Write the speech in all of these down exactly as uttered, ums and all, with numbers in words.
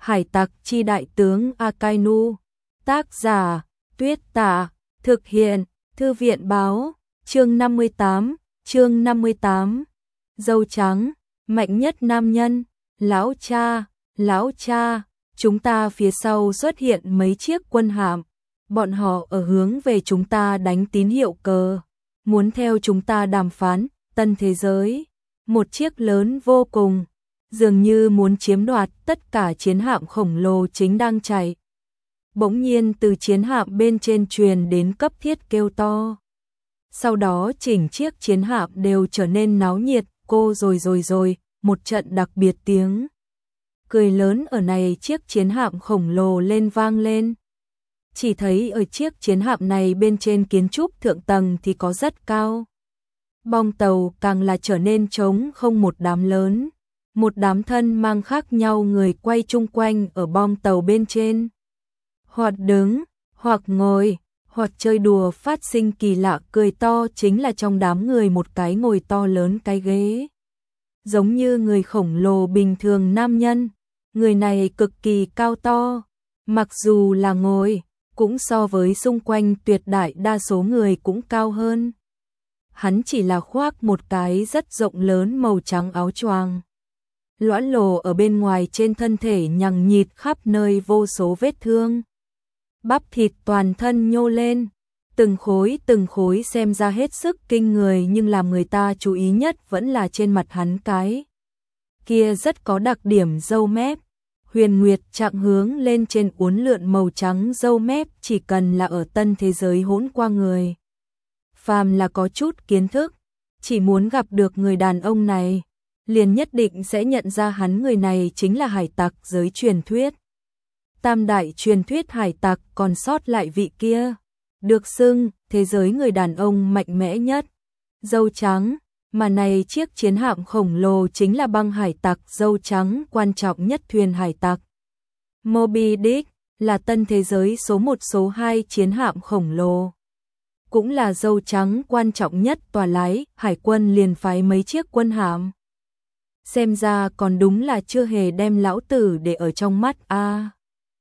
Hải tặc chi đại tướng Akainu. Tác giả, Tuyết Tả. Thực hiện, Thư viện Báo. Chương năm mươi tám, chương năm mươi tám. Dâu trắng, mạnh nhất nam nhân. Lão cha, lão cha, chúng ta phía sau xuất hiện mấy chiếc quân hạm. Bọn họ ở hướng về chúng ta đánh tín hiệu cờ. Muốn theo chúng ta đàm phán, tân thế giới. Một chiếc lớn vô cùng, dường như muốn chiếm đoạt tất cả chiến hạm khổng lồ chính đang chạy. Bỗng nhiên từ chiến hạm bên trên truyền đến cấp thiết kêu to. Sau đó chỉnh chiếc chiến hạm đều trở nên náo nhiệt, cô rồi rồi rồi, một trận đặc biệt tiếng cười lớn ở này chiếc chiến hạm khổng lồ lên vang lên. Chỉ thấy ở chiếc chiến hạm này bên trên kiến trúc thượng tầng thì có rất cao. Bong tàu càng là trở nên trống không, một đám lớn. Một đám thân mang khác nhau người quay chung quanh ở bong tàu bên trên. Hoặc đứng, hoặc ngồi, hoặc chơi đùa, phát sinh kỳ lạ cười to, chính là trong đám người một cái ngồi to lớn cái ghế. Giống như người khổng lồ bình thường nam nhân. Người này cực kỳ cao to. Mặc dù là ngồi, cũng so với xung quanh tuyệt đại đa số người cũng cao hơn. Hắn chỉ là khoác một cái rất rộng lớn màu trắng áo choàng. Loãng lổ ở bên ngoài trên thân thể nhằng nhịt, khắp nơi vô số vết thương. Bắp thịt toàn thân nhô lên, từng khối từng khối xem ra hết sức kinh người, nhưng làm người ta chú ý nhất vẫn là trên mặt hắn cái kia rất có đặc điểm râu mép. Huyền Nguyệt chạm hướng lên trên uốn lượn màu trắng râu mép, chỉ cần là ở tân thế giới hỗn qua người. Phàm là có chút kiến thức, chỉ muốn gặp được người đàn ông này, liền nhất định sẽ nhận ra hắn, người này chính là hải tặc giới truyền thuyết. Tam đại truyền thuyết hải tặc, còn sót lại vị kia, được xưng thế giới người đàn ông mạnh mẽ nhất, dâu trắng. Mà này chiếc chiến hạm khổng lồ chính là băng hải tặc dâu trắng, quan trọng nhất thuyền hải tặc. Moby Dick là tân thế giới số một số hai chiến hạm khổng lồ. Cũng là dâu trắng quan trọng nhất tòa lái, hải quân liền phái mấy chiếc quân hạm. Xem ra còn đúng là chưa hề đem lão tử để ở trong mắt a. À,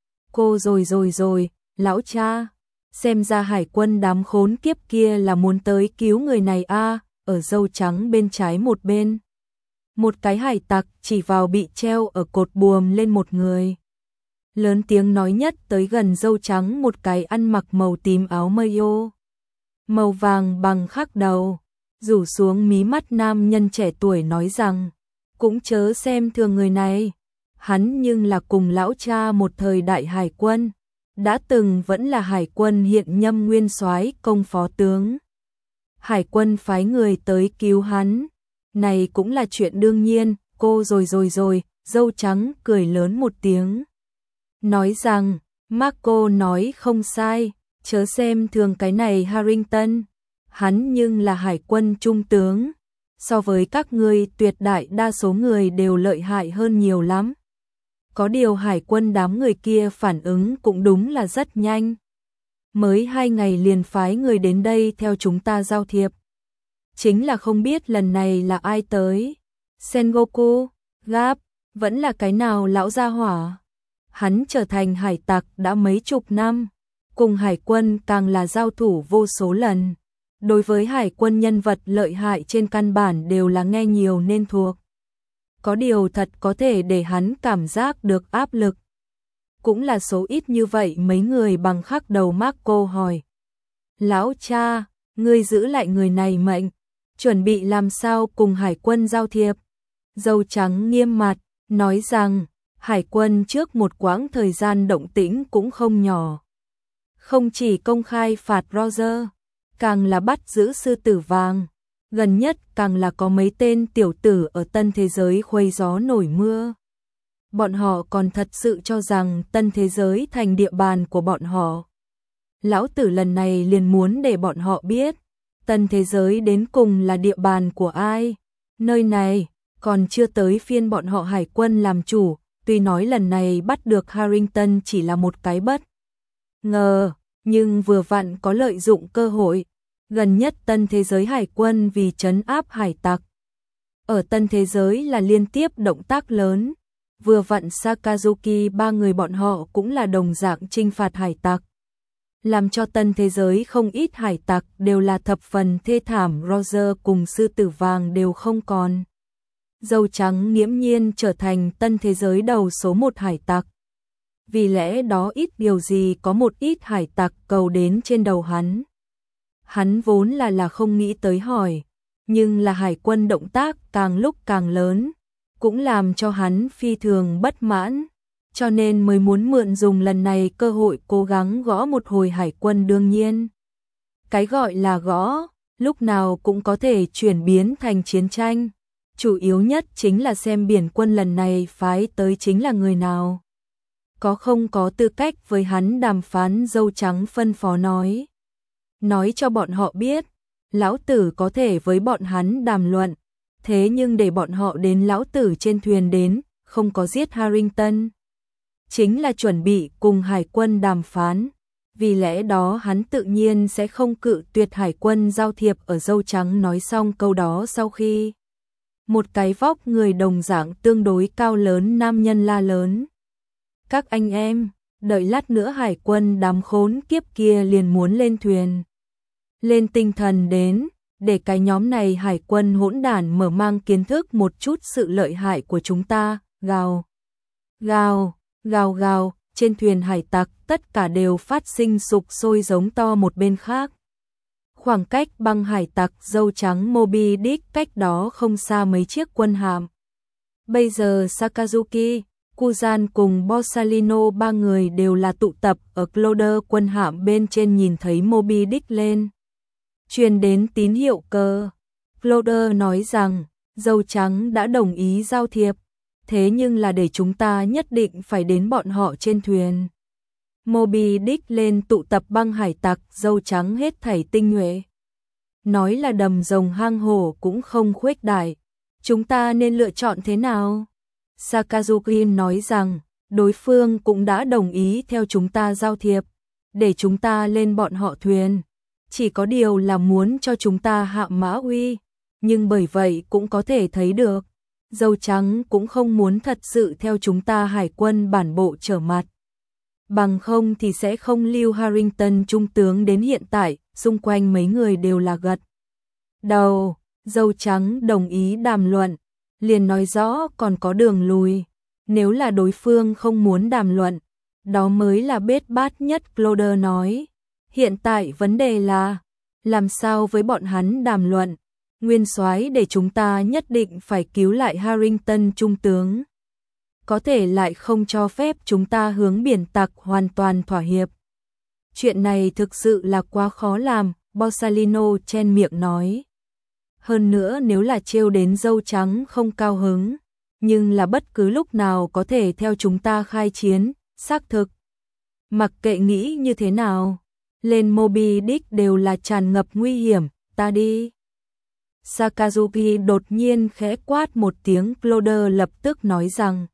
cô rồi rồi rồi, lão cha. Xem ra hải quân đám khốn kiếp kia là muốn tới cứu người này a. À, ở dâu trắng bên trái một bên. Một cái hải tặc chỉ vào bị treo ở cột buồm lên một người. Lớn tiếng nói nhất tới gần dâu trắng, một cái ăn mặc màu tím áo mayo màu vàng bằng khắc đầu, rủ xuống mí mắt nam nhân trẻ tuổi nói rằng, cũng chớ xem thường người này, hắn nhưng là cùng lão cha một thời đại hải quân, đã từng vẫn là hải quân hiện nhâm nguyên soái công phó tướng. Hải quân phái người tới cứu hắn, này cũng là chuyện đương nhiên, cô rồi rồi rồi, dâu trắng cười lớn một tiếng. Nói rằng, Marco nói không sai. Chớ xem thường cái này Harrington, hắn nhưng là hải quân trung tướng, so với các ngươi tuyệt đại đa số người đều lợi hại hơn nhiều lắm. Có điều hải quân đám người kia phản ứng cũng đúng là rất nhanh. Mới hai ngày liền phái người đến đây theo chúng ta giao thiệp. Chính là không biết lần này là ai tới. Sengoku, Gap, vẫn là cái nào lão gia hỏa. Hắn trở thành hải tặc đã mấy chục năm. Cùng hải quân càng là giao thủ vô số lần. Đối với hải quân nhân vật lợi hại trên căn bản đều là nghe nhiều nên thuộc. Có điều thật có thể để hắn cảm giác được áp lực. Cũng là số ít như vậy mấy người bằng khắc đầu. Marco hỏi. Lão cha, ngươi giữ lại người này mệnh, chuẩn bị làm sao cùng hải quân giao thiệp? Dâu trắng nghiêm mặt, nói rằng, hải quân trước một quãng thời gian động tĩnh cũng không nhỏ. Không chỉ công khai phạt Roger, càng là bắt giữ sư tử vàng. Gần nhất càng là có mấy tên tiểu tử ở tân thế giới khuấy gió nổi mưa. Bọn họ còn thật sự cho rằng tân thế giới thành địa bàn của bọn họ. Lão tử lần này liền muốn để bọn họ biết, tân thế giới đến cùng là địa bàn của ai. Nơi này, còn chưa tới phiên bọn họ hải quân làm chủ, tuy nói lần này bắt được Harrington chỉ là một cái bất ngờ, nhưng vừa vặn có lợi dụng cơ hội. Gần nhất tân thế giới hải quân vì trấn áp hải tặc. Ở tân thế giới là liên tiếp động tác lớn, vừa vặn Sakazuki ba người bọn họ cũng là đồng dạng trinh phạt hải tặc. Làm cho tân thế giới không ít hải tặc đều là thập phần thê thảm, Roger cùng sư tử vàng đều không còn. Dâu trắng nghiễm nhiên trở thành tân thế giới đầu số một hải tặc. Vì lẽ đó ít điều gì có một ít hải tặc cầu đến trên đầu hắn. Hắn vốn là là không nghĩ tới hỏi, nhưng là hải quân động tác càng lúc càng lớn, cũng làm cho hắn phi thường bất mãn, cho nên mới muốn mượn dùng lần này cơ hội cố gắng gõ một hồi hải quân. Đương nhiên, cái gọi là gõ, lúc nào cũng có thể chuyển biến thành chiến tranh, chủ yếu nhất chính là xem biển quân lần này phái tới chính là người nào. Có không có tư cách với hắn đàm phán, dâu trắng phân phó nói. Nói cho bọn họ biết, lão tử có thể với bọn hắn đàm luận, thế nhưng để bọn họ đến lão tử trên thuyền đến, không có giết Harrington. Chính là chuẩn bị cùng hải quân đàm phán, vì lẽ đó hắn tự nhiên sẽ không cự tuyệt hải quân giao thiệp. Ở dâu trắng nói xong câu đó sau khi, một cái vóc người đồng dạng tương đối cao lớn nam nhân la lớn. Các anh em, đợi lát nữa hải quân đám khốn kiếp kia liền muốn lên thuyền. Lên tinh thần đến, để cái nhóm này hải quân hỗn đản mở mang kiến thức một chút sự lợi hại của chúng ta. Gào, gào, gào gào, trên thuyền hải tặc tất cả đều phát sinh sục sôi giống to một bên khác. Khoảng cách băng hải tặc dâu trắng Moby Dick cách đó không xa mấy chiếc quân hạm. Bây giờ Sakazuki, Kuzan cùng Borsalino ba người đều là tụ tập ở Cloder quân hạm bên trên, nhìn thấy Moby Dick lên. Truyền đến tín hiệu cơ. Cloder nói rằng, dâu trắng đã đồng ý giao thiệp, thế nhưng là để chúng ta nhất định phải đến bọn họ trên thuyền. Moby Dick lên tụ tập băng hải tặc dâu trắng hết thảy tinh nhuệ. Nói là đầm rồng hang hổ cũng không khuếch đại. Chúng ta nên lựa chọn thế nào? Sakazuki nói rằng, đối phương cũng đã đồng ý theo chúng ta giao thiệp, để chúng ta lên bọn họ thuyền. Chỉ có điều là muốn cho chúng ta hạ mã uy, nhưng bởi vậy cũng có thể thấy được, dâu trắng cũng không muốn thật sự theo chúng ta hải quân bản bộ trở mặt. Bằng không thì sẽ không lưu Harrington trung tướng. Đến hiện tại, xung quanh mấy người đều là gật đầu, dâu trắng đồng ý đàm luận, liền nói rõ còn có đường lùi. Nếu là đối phương không muốn đàm luận, đó mới là bết bát nhất. Cloder nói, hiện tại vấn đề là, làm sao với bọn hắn đàm luận? Nguyên soái để chúng ta nhất định phải cứu lại Harrington trung tướng, có thể lại không cho phép chúng ta hướng biển tặc hoàn toàn thỏa hiệp. Chuyện này thực sự là quá khó làm, Borsalino chen miệng nói. Hơn nữa nếu là trêu đến dâu trắng không cao hứng, nhưng là bất cứ lúc nào có thể theo chúng ta khai chiến, xác thực. Mặc kệ nghĩ như thế nào, lên Moby Dick đều là tràn ngập nguy hiểm, ta đi. Sakazuki đột nhiên khẽ quát một tiếng. Cloder lập tức nói rằng,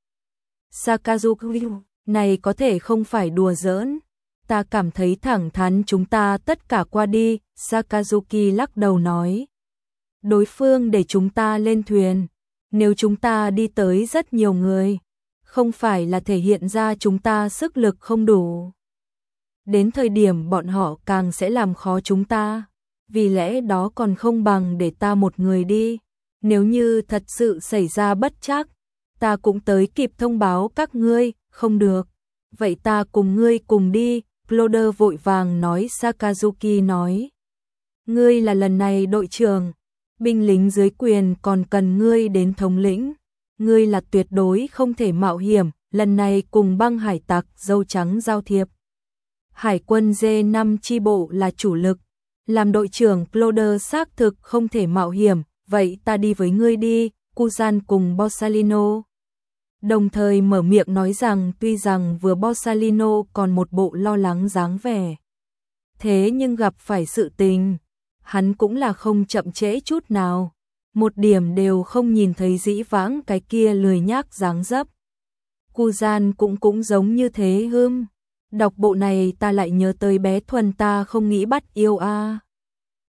Sakazuki, này có thể không phải đùa giỡn, ta cảm thấy thẳng thắn chúng ta tất cả qua đi. Sakazuki lắc đầu nói, đối phương để chúng ta lên thuyền, nếu chúng ta đi tới rất nhiều người, không phải là thể hiện ra chúng ta sức lực không đủ. Đến thời điểm bọn họ càng sẽ làm khó chúng ta, vì lẽ đó còn không bằng để ta một người đi. Nếu như thật sự xảy ra bất trắc, ta cũng tới kịp thông báo các ngươi. Không được, vậy ta cùng ngươi cùng đi. Cloder vội vàng nói. Sakazuki nói, ngươi là lần này đội trưởng, binh lính dưới quyền còn cần ngươi đến thống lĩnh, ngươi là tuyệt đối không thể mạo hiểm lần này cùng băng hải tặc dâu trắng giao thiệp. Hải quân D năm chi bộ là chủ lực, làm đội trưởng Cloder xác thực không thể mạo hiểm, vậy ta đi với ngươi đi. Kuzan cùng Borsalino đồng thời mở miệng nói rằng, tuy rằng vừa Borsalino còn một bộ lo lắng dáng vẻ, thế nhưng gặp phải sự tình, hắn cũng là không chậm trễ chút nào, một điểm đều không nhìn thấy dĩ vãng cái kia lười nhác dáng dấp. Kuzan cũng cũng giống như thế. Hưm, đọc bộ này ta lại nhớ tới bé Thuần, ta không nghĩ bắt yêu a. À.